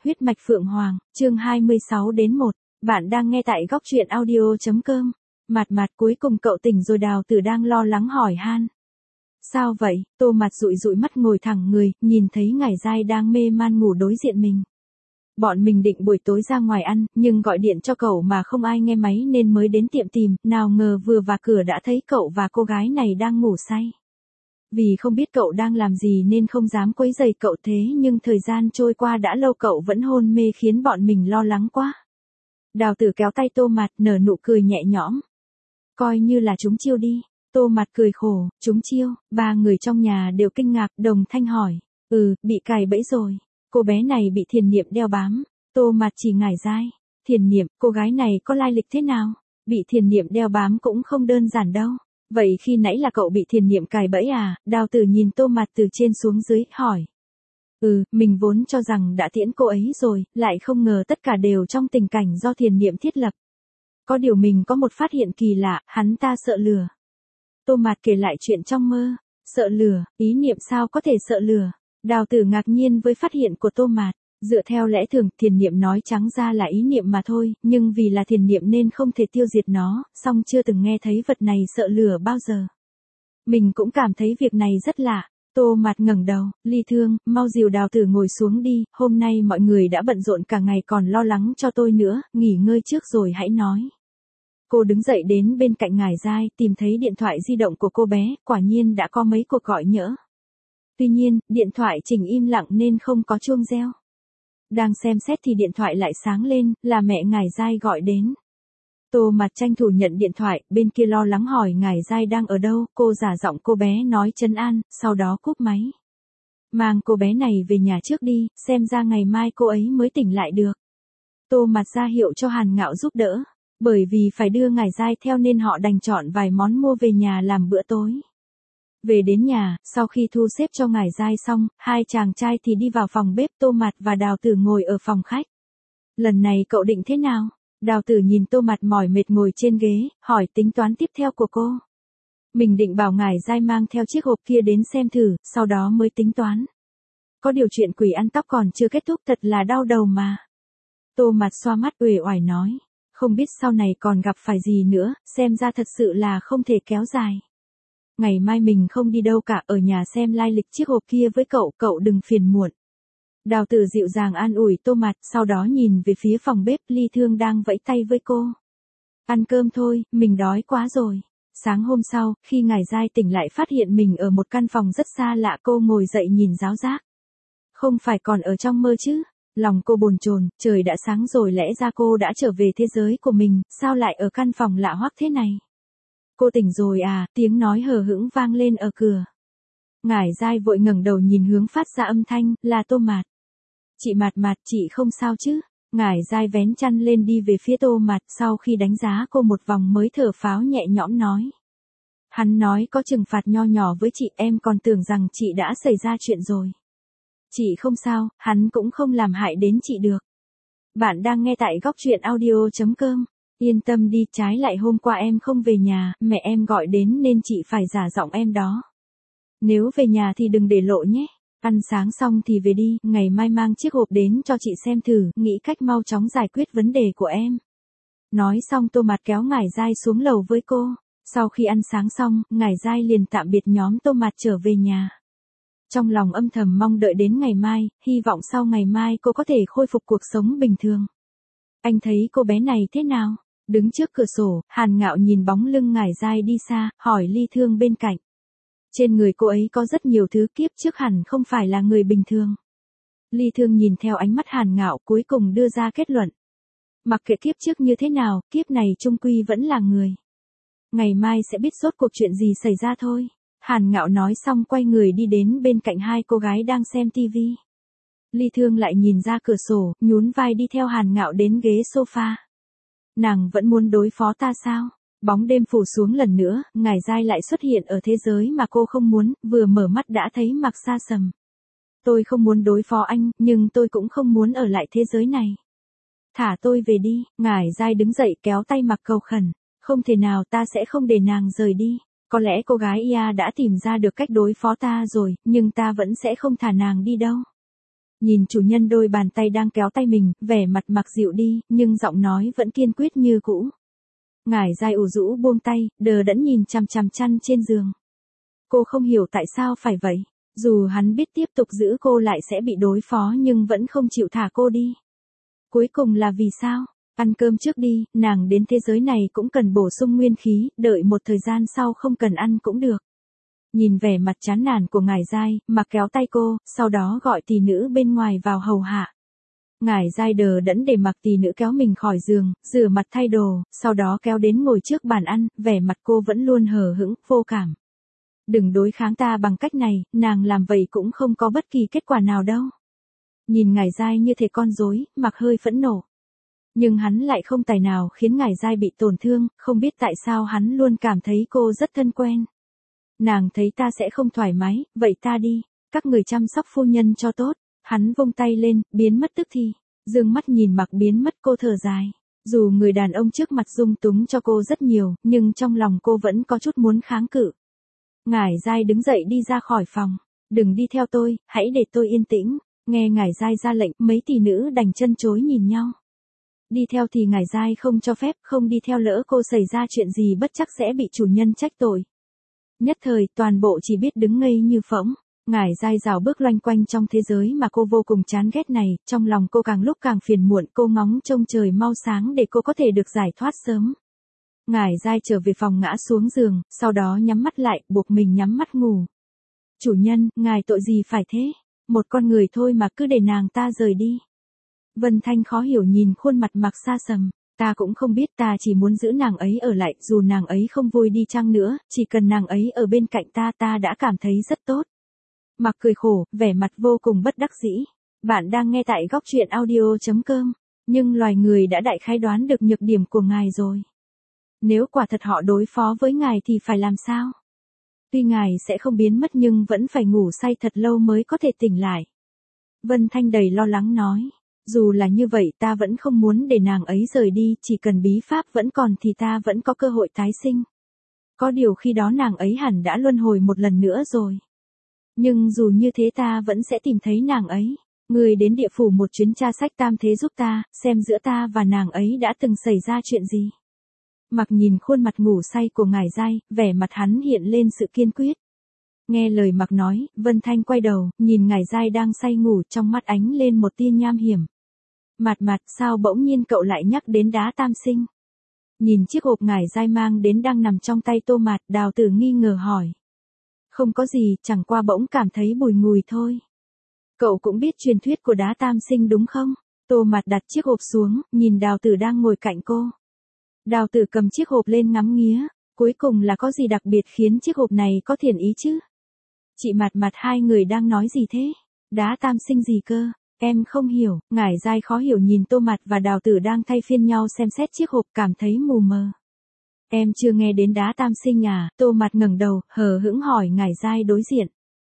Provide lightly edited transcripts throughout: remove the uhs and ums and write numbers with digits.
Huyết mạch Phượng Hoàng, chương 26 đến 1. Bạn đang nghe tại góc truyện audio.com. Mạt Mạt, cuối cùng cậu tỉnh rồi. Đào Tử đang lo lắng hỏi han. Sao vậy? Tô Mạt dụi dụi mắt ngồi thẳng người, nhìn thấy Ngải Giai đang mê man ngủ đối diện mình. Bọn mình định buổi tối ra ngoài ăn, nhưng gọi điện cho cậu mà không ai nghe máy nên mới đến tiệm tìm, nào ngờ vừa vào cửa đã thấy cậu và cô gái này đang ngủ say. Vì không biết cậu đang làm gì nên không dám quấy rầy cậu, thế nhưng thời gian trôi qua đã lâu cậu vẫn hôn mê khiến bọn mình lo lắng quá. Đào Tử kéo tay Tô Mạt, nở nụ cười nhẹ nhõm. Coi như là trúng chiêu đi. Tô Mạt cười khổ. Trúng chiêu? Ba người trong nhà đều kinh ngạc, đồng thanh hỏi. Bị cài bẫy rồi. Cô bé này bị Thiền Niệm đeo bám. Tô Mạt chỉ Ngải Giai. Thiền Niệm, cô gái này có lai lịch thế nào? Bị Thiền Niệm đeo bám cũng không đơn giản đâu. Vậy khi nãy là cậu bị Thiền Niệm cài bẫy à? Đào Tử nhìn Tô Mạt từ trên xuống dưới, hỏi. Mình vốn cho rằng đã tiễn cô ấy rồi, lại không ngờ tất cả đều trong tình cảnh do Thiền Niệm thiết lập. Có điều mình có một phát hiện kỳ lạ, hắn ta sợ lừa. Tô Mạt kể lại chuyện trong mơ. Sợ lừa? Ý niệm sao có thể sợ lừa? Đào Tử ngạc nhiên với phát hiện của Tô Mạt. Dựa theo lẽ thường, Thiền Niệm nói trắng ra là ý niệm mà thôi, nhưng vì là Thiền Niệm nên không thể tiêu diệt nó, song chưa từng nghe thấy vật này sợ lửa bao giờ. Mình cũng cảm thấy việc này rất lạ. Tô Mạt ngẩng đầu. Ly Thương, mau dìu Đào Tử ngồi xuống đi, hôm nay mọi người đã bận rộn cả ngày còn lo lắng cho tôi nữa, nghỉ ngơi trước rồi hãy nói. Cô đứng dậy đến bên cạnh Ngải Giai, tìm thấy điện thoại di động của cô bé, quả nhiên đã có mấy cuộc gọi nhỡ. Tuy nhiên, điện thoại chỉnh im lặng nên không có chuông reo. Đang xem xét thì điện thoại lại sáng lên, là mẹ Ngải Giai gọi đến. Tô Mạt tranh thủ nhận điện thoại, bên kia lo lắng hỏi Ngải Giai đang ở đâu, cô giả giọng cô bé nói trấn an, sau đó cúp máy. Mang cô bé này về nhà trước đi, xem ra ngày mai cô ấy mới tỉnh lại được. Tô Mạt ra hiệu cho Hàn Ngạo giúp đỡ, bởi vì phải đưa Ngải Giai theo nên họ đành chọn vài món mua về nhà làm bữa tối. Về đến nhà, sau khi thu xếp cho Ngải Giai xong, hai chàng trai thì đi vào phòng bếp. Tô Mạt và Đào Tử ngồi ở phòng khách. Lần này cậu định thế nào? Đào Tử nhìn Tô Mạt mỏi mệt ngồi trên ghế, hỏi tính toán tiếp theo của cô. Mình định bảo Ngải Giai mang theo chiếc hộp kia đến xem thử, sau đó mới tính toán. Có điều chuyện quỷ ăn tóc còn chưa kết thúc, thật là đau đầu mà. Tô Mạt xoa mắt uể oải nói. Không biết sau này còn gặp phải gì nữa, xem ra thật sự là không thể kéo dài. Ngày mai mình không đi đâu cả, ở nhà xem lai lịch chiếc hộp kia với cậu đừng phiền muộn. Đào Tử dịu dàng an ủi Tô Mạt, sau đó nhìn về phía phòng bếp. Ly Thương đang vẫy tay với cô. Ăn cơm thôi, mình đói quá rồi. Sáng hôm sau, khi Ngải Giai tỉnh lại phát hiện mình ở một căn phòng rất xa lạ, cô ngồi dậy nhìn giáo giác. Không phải còn ở trong mơ chứ? Lòng cô bồn chồn, trời đã sáng rồi, lẽ ra cô đã trở về thế giới của mình, sao lại ở căn phòng lạ hoắc thế này? Cô tỉnh rồi à? Tiếng nói hờ hững vang lên ở cửa. Ngải Giai vội ngẩng đầu nhìn hướng phát ra âm thanh, là Tô Mạt. Chị Mạt, chị không sao chứ? Ngải Giai vén chăn lên đi về phía Tô Mạt, sau khi đánh giá cô một vòng mới thở phào nhẹ nhõm nói. Hắn nói có trừng phạt nho nhỏ với chị, em còn tưởng rằng chị đã xảy ra chuyện rồi. Chị không sao, hắn cũng không làm hại đến chị được. Bạn đang nghe tại góc truyện audio.com. Yên tâm đi, trái lại hôm qua em không về nhà, mẹ em gọi đến nên chị phải giả giọng em đó. Nếu về nhà thì đừng để lộ nhé. Ăn sáng xong thì về đi, ngày mai mang chiếc hộp đến cho chị xem thử, nghĩ cách mau chóng giải quyết vấn đề của em. Nói xong Tô Mạt kéo Ngải Giai xuống lầu với cô. Sau khi ăn sáng xong, Ngải Giai liền tạm biệt nhóm Tô Mạt trở về nhà. Trong lòng âm thầm mong đợi đến ngày mai, hy vọng sau ngày mai cô có thể khôi phục cuộc sống bình thường. Anh thấy cô bé này thế nào? Đứng trước cửa sổ, Hàn Ngạo nhìn bóng lưng Ngải Giai đi xa, hỏi Ly Thương bên cạnh. Trên người cô ấy có rất nhiều thứ, kiếp trước hẳn không phải là người bình thường. Ly Thương nhìn theo ánh mắt Hàn Ngạo, cuối cùng đưa ra kết luận. Mặc kệ kiếp trước như thế nào, kiếp này chung quy vẫn là người. Ngày mai sẽ biết rốt cuộc chuyện gì xảy ra thôi. Hàn Ngạo nói xong quay người đi đến bên cạnh hai cô gái đang xem tivi. Ly Thương lại nhìn ra cửa sổ, nhún vai đi theo Hàn Ngạo đến ghế sofa. Nàng vẫn muốn đối phó ta sao? Bóng đêm phủ xuống lần nữa, Ngải Giai lại xuất hiện ở thế giới mà cô không muốn, vừa mở mắt đã thấy Mặc Sa Sầm. Tôi không muốn đối phó anh, nhưng tôi cũng không muốn ở lại thế giới này. Thả tôi về đi. Ngải Giai đứng dậy kéo tay Mặc cầu khẩn. Không thể nào, ta sẽ không để nàng rời đi. Có lẽ cô gái Ia đã tìm ra được cách đối phó ta rồi, nhưng ta vẫn sẽ không thả nàng đi đâu. Nhìn chủ nhân đôi bàn tay đang kéo tay mình, vẻ mặt mặc dịu đi, nhưng giọng nói vẫn kiên quyết như cũ. Ngải Giai ủ rũ buông tay, đờ đẫn nhìn chằm chằm chăn trên giường. Cô không hiểu tại sao phải vậy. Dù hắn biết tiếp tục giữ cô lại sẽ bị đối phó nhưng vẫn không chịu thả cô đi. Cuối cùng là vì sao? Ăn cơm trước đi, nàng đến thế giới này cũng cần bổ sung nguyên khí, đợi một thời gian sau không cần ăn cũng được. Nhìn vẻ mặt chán nản của Ngải Giai, Mặc kéo tay cô, sau đó gọi tỷ nữ bên ngoài vào hầu hạ. Ngải Giai đờ đẫn để Mặc tỷ nữ kéo mình khỏi giường, rửa mặt thay đồ, sau đó kéo đến ngồi trước bàn ăn, vẻ mặt cô vẫn luôn hờ hững, vô cảm. Đừng đối kháng ta bằng cách này, nàng làm vậy cũng không có bất kỳ kết quả nào đâu. Nhìn Ngải Giai như thể con rối, Mặc hơi phẫn nộ. Nhưng hắn lại không tài nào khiến Ngải Giai bị tổn thương, không biết tại sao hắn luôn cảm thấy cô rất thân quen. Nàng thấy ta sẽ không thoải mái, vậy ta đi, các người chăm sóc phu nhân cho tốt. Hắn vung tay lên, biến mất tức thì. Dương mắt nhìn Mặc biến mất, cô thở dài. Dù người đàn ông trước mặt dung túng cho cô rất nhiều, nhưng trong lòng cô vẫn có chút muốn kháng cự. Ngải Giai đứng dậy đi ra khỏi phòng. Đừng đi theo tôi, hãy để tôi yên tĩnh. Nghe Ngải Giai ra lệnh, mấy tỷ nữ đành chân chối nhìn nhau. Đi theo thì Ngải Giai không cho phép, không đi theo lỡ cô xảy ra chuyện gì bất chắc sẽ bị chủ nhân trách tội. Nhất thời, toàn bộ chỉ biết đứng ngây như phỗng. Ngải Giai rảo bước loanh quanh trong thế giới mà cô vô cùng chán ghét này, trong lòng cô càng lúc càng phiền muộn, cô ngóng trông trời mau sáng để cô có thể được giải thoát sớm. Ngải Giai trở về phòng ngã xuống giường, sau đó nhắm mắt lại, buộc mình nhắm mắt ngủ. Chủ nhân, ngài tội gì phải thế? Một con người thôi mà cứ để nàng ta rời đi. Vân Thanh khó hiểu nhìn khuôn mặt Mặc xa sầm. Ta cũng không biết, ta chỉ muốn giữ nàng ấy ở lại, dù nàng ấy không vui đi chăng nữa, chỉ cần nàng ấy ở bên cạnh ta đã cảm thấy rất tốt. Mặc cười khổ, vẻ mặt vô cùng bất đắc dĩ. Bạn đang nghe tại góc truyện audio.com, nhưng loài người đã đại khái đoán được nhược điểm của ngài rồi. Nếu quả thật họ đối phó với ngài thì phải làm sao? Tuy ngài sẽ không biến mất nhưng vẫn phải ngủ say thật lâu mới có thể tỉnh lại. Vân Thanh đầy lo lắng nói. Dù là như vậy ta vẫn không muốn để nàng ấy rời đi, chỉ cần bí pháp vẫn còn thì ta vẫn có cơ hội tái sinh. Có điều khi đó nàng ấy hẳn đã luân hồi một lần nữa rồi. Nhưng dù như thế ta vẫn sẽ tìm thấy nàng ấy. Người đến địa phủ một chuyến tra sách tam thế giúp ta, xem giữa ta và nàng ấy đã từng xảy ra chuyện gì. Mặc nhìn khuôn mặt ngủ say của Ngải Giai, vẻ mặt hắn hiện lên sự kiên quyết. Nghe lời Mặc nói, Vân Thanh quay đầu, nhìn Ngải Giai đang say ngủ, trong mắt ánh lên một tia nham hiểm. Mặt, sao bỗng nhiên cậu lại nhắc đến đá tam sinh? Nhìn chiếc hộp Ngải Giai mang đến đang nằm trong tay Tô Mạt, Đào Tử nghi ngờ hỏi. Không có gì, chẳng qua bỗng cảm thấy bùi ngùi thôi. Cậu cũng biết truyền thuyết của đá tam sinh đúng không? Tô Mạt đặt chiếc hộp xuống, nhìn Đào Tử đang ngồi cạnh cô. Đào Tử cầm chiếc hộp lên ngắm nghía, cuối cùng là có gì đặc biệt khiến chiếc hộp này có thiện ý chứ? Chị Mặt, hai người đang nói gì thế? Đá tam sinh gì cơ? Em không hiểu. Ngải Giai khó hiểu nhìn Tô Mạt và Đào Tử đang thay phiên nhau xem xét chiếc hộp, cảm thấy mù mờ. Em chưa nghe đến đá tam sinh à? Tô Mạt ngẩng đầu, hờ hững hỏi Ngải Giai đối diện.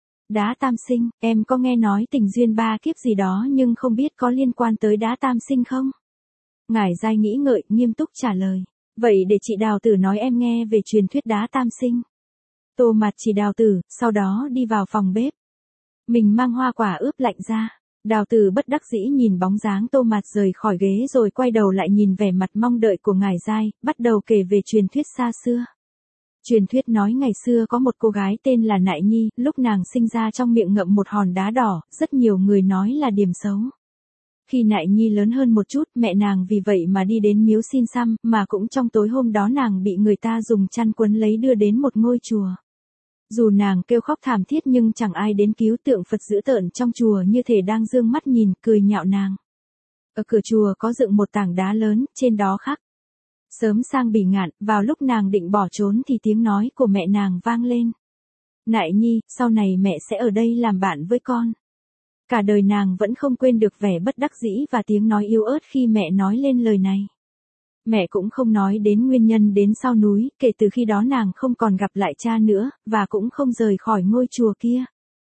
Đá tam sinh, em có nghe nói tình duyên ba kiếp gì đó nhưng không biết có liên quan tới đá tam sinh không? Ngải Giai nghĩ ngợi, nghiêm túc trả lời. Vậy để chị Đào Tử nói em nghe về truyền thuyết đá tam sinh. Tô Mạt chỉ Đào Tử, sau đó đi vào phòng bếp. Mình mang hoa quả ướp lạnh ra. Đào Tử bất đắc dĩ nhìn bóng dáng Tô Mạt rời khỏi ghế rồi quay đầu lại nhìn vẻ mặt mong đợi của Ngải Giai, bắt đầu kể về truyền thuyết xa xưa. Truyền thuyết nói ngày xưa có một cô gái tên là Nại Nhi, lúc nàng sinh ra trong miệng ngậm một hòn đá đỏ, rất nhiều người nói là điểm xấu. Khi Nại Nhi lớn hơn một chút, mẹ nàng vì vậy mà đi đến miếu xin xăm, mà cũng trong tối hôm đó nàng bị người ta dùng chăn quấn lấy đưa đến một ngôi chùa. Dù nàng kêu khóc thảm thiết nhưng chẳng ai đến cứu, tượng Phật dữ tợn trong chùa như thể đang dương mắt nhìn, cười nhạo nàng. Ở cửa chùa có dựng một tảng đá lớn, trên đó khắc. Sớm sang bỉ ngạn, vào lúc nàng định bỏ trốn thì tiếng nói của mẹ nàng vang lên. Nại Nhi, sau này mẹ sẽ ở đây làm bạn với con. Cả đời nàng vẫn không quên được vẻ bất đắc dĩ và tiếng nói yếu ớt khi mẹ nói lên lời này. Mẹ cũng không nói đến nguyên nhân đến sau núi, kể từ khi đó nàng không còn gặp lại cha nữa, và cũng không rời khỏi ngôi chùa kia.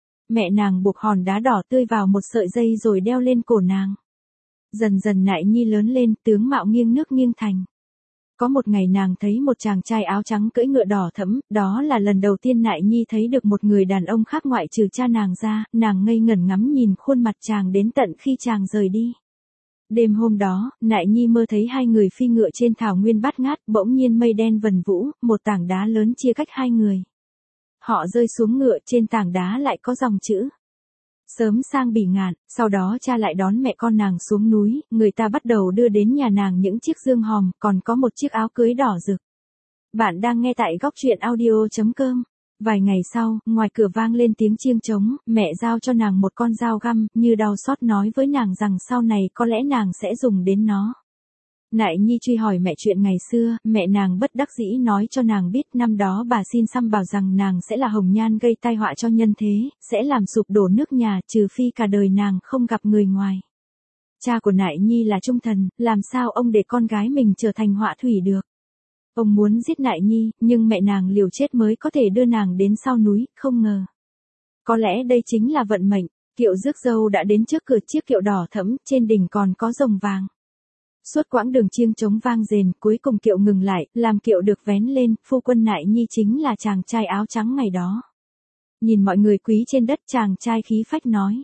Mẹ nàng buộc hòn đá đỏ tươi vào một sợi dây rồi đeo lên cổ nàng. Dần dần Nại Nhi lớn lên, tướng mạo nghiêng nước nghiêng thành. Có một ngày nàng thấy một chàng trai áo trắng cưỡi ngựa đỏ thẫm, đó là lần đầu tiên Nại Nhi thấy được một người đàn ông khác ngoại trừ cha nàng ra, nàng ngây ngẩn ngắm nhìn khuôn mặt chàng đến tận khi chàng rời đi. Đêm hôm đó, Nại Nhi mơ thấy hai người phi ngựa trên thảo nguyên bát ngát, bỗng nhiên mây đen vần vũ, một tảng đá lớn chia cách hai người. Họ rơi xuống ngựa, trên tảng đá lại có dòng chữ. Sớm sang bỉ ngạn, sau đó cha lại đón mẹ con nàng xuống núi, người ta bắt đầu đưa đến nhà nàng những chiếc dương hòm, còn có một chiếc áo cưới đỏ rực. Bạn đang nghe tại góc truyện audio.com. Vài ngày sau, ngoài cửa vang lên tiếng chiêng trống, mẹ giao cho nàng một con dao găm, như đau xót nói với nàng rằng sau này có lẽ nàng sẽ dùng đến nó. Nại Nhi truy hỏi mẹ chuyện ngày xưa, mẹ nàng bất đắc dĩ nói cho nàng biết năm đó bà xin xăm bảo rằng nàng sẽ là hồng nhan gây tai họa cho nhân thế, sẽ làm sụp đổ nước nhà, trừ phi cả đời nàng không gặp người ngoài. Cha của Nại Nhi là trung thần, làm sao ông để con gái mình trở thành họa thủy được. Ông muốn giết Nại Nhi, nhưng mẹ nàng liều chết mới có thể đưa nàng đến sau núi, không ngờ. Có lẽ đây chính là vận mệnh, kiệu rước dâu đã đến trước cửa chiếc kiệu đỏ thẫm, trên đỉnh còn có rồng vàng. Suốt quãng đường chiêng trống vang rền, cuối cùng kiệu ngừng lại, làm kiệu được vén lên, phu quân Nại Nhi chính là chàng trai áo trắng ngày đó. Nhìn mọi người quý trên đất, chàng trai khí phách nói.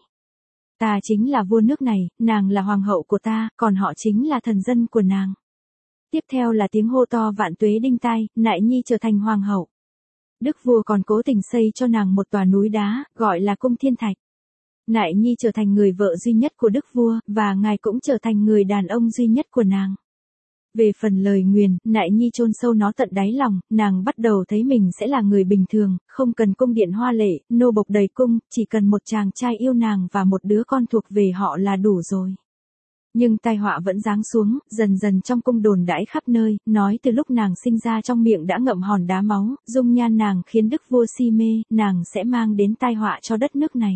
Ta chính là vua nước này, nàng là hoàng hậu của ta, còn họ chính là thần dân của nàng. Tiếp theo là tiếng hô to vạn tuế đinh tai, Nại Nhi trở thành hoàng hậu. Đức vua còn cố tình xây cho nàng một tòa núi đá, gọi là cung thiên thạch. Nại Nhi trở thành người vợ duy nhất của đức vua, và ngài cũng trở thành người đàn ông duy nhất của nàng. Về phần lời nguyền, Nại Nhi chôn sâu nó tận đáy lòng, nàng bắt đầu thấy mình sẽ là người bình thường, không cần cung điện hoa lệ, nô bộc đầy cung, chỉ cần một chàng trai yêu nàng và một đứa con thuộc về họ là đủ rồi. Nhưng tai họa vẫn giáng xuống, dần dần trong cung đồn đãi khắp nơi, nói từ lúc nàng sinh ra trong miệng đã ngậm hòn đá máu, dung nhan nàng khiến đức vua si mê, nàng sẽ mang đến tai họa cho đất nước này.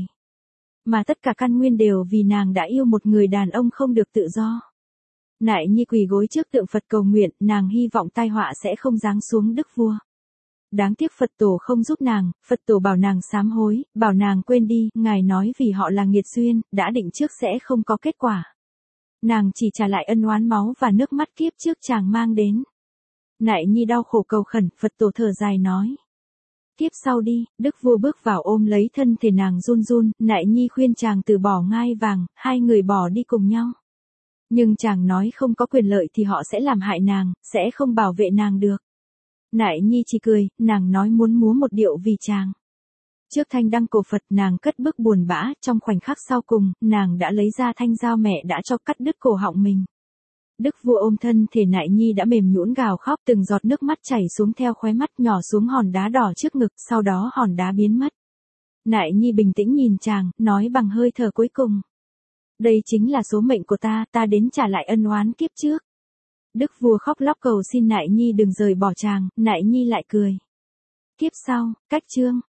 Mà tất cả căn nguyên đều vì nàng đã yêu một người đàn ông không được tự do. Nại Nhi quỳ gối trước tượng Phật cầu nguyện, nàng hy vọng tai họa sẽ không giáng xuống đức vua. Đáng tiếc Phật tổ không giúp nàng, Phật tổ bảo nàng sám hối, bảo nàng quên đi, ngài nói vì họ là nghiệt duyên, đã định trước sẽ không có kết quả. Nàng chỉ trả lại ân oán máu và nước mắt kiếp trước chàng mang đến. Nại Nhi đau khổ cầu khẩn, Phật tổ thở dài nói. Kiếp sau đi, đức vua bước vào ôm lấy thân thể nàng run run, Nại Nhi khuyên chàng từ bỏ ngai vàng, hai người bỏ đi cùng nhau. Nhưng chàng nói không có quyền lợi thì họ sẽ làm hại nàng, sẽ không bảo vệ nàng được. Nại Nhi chỉ cười, nàng nói muốn múa một điệu vì chàng. Trước thanh đăng cổ Phật nàng cất bước buồn bã, trong khoảnh khắc sau cùng, nàng đã lấy ra thanh dao mẹ đã cho cắt đứt cổ họng mình. Đức vua ôm thân thể Nại Nhi đã mềm nhũn gào khóc, từng giọt nước mắt chảy xuống theo khóe mắt nhỏ xuống hòn đá đỏ trước ngực, sau đó hòn đá biến mất. Nại Nhi bình tĩnh nhìn chàng, nói bằng hơi thở cuối cùng. Đây chính là số mệnh của ta, ta đến trả lại ân oán kiếp trước. Đức vua khóc lóc cầu xin Nại Nhi đừng rời bỏ chàng, Nại Nhi lại cười. Kiếp sau, cách chương.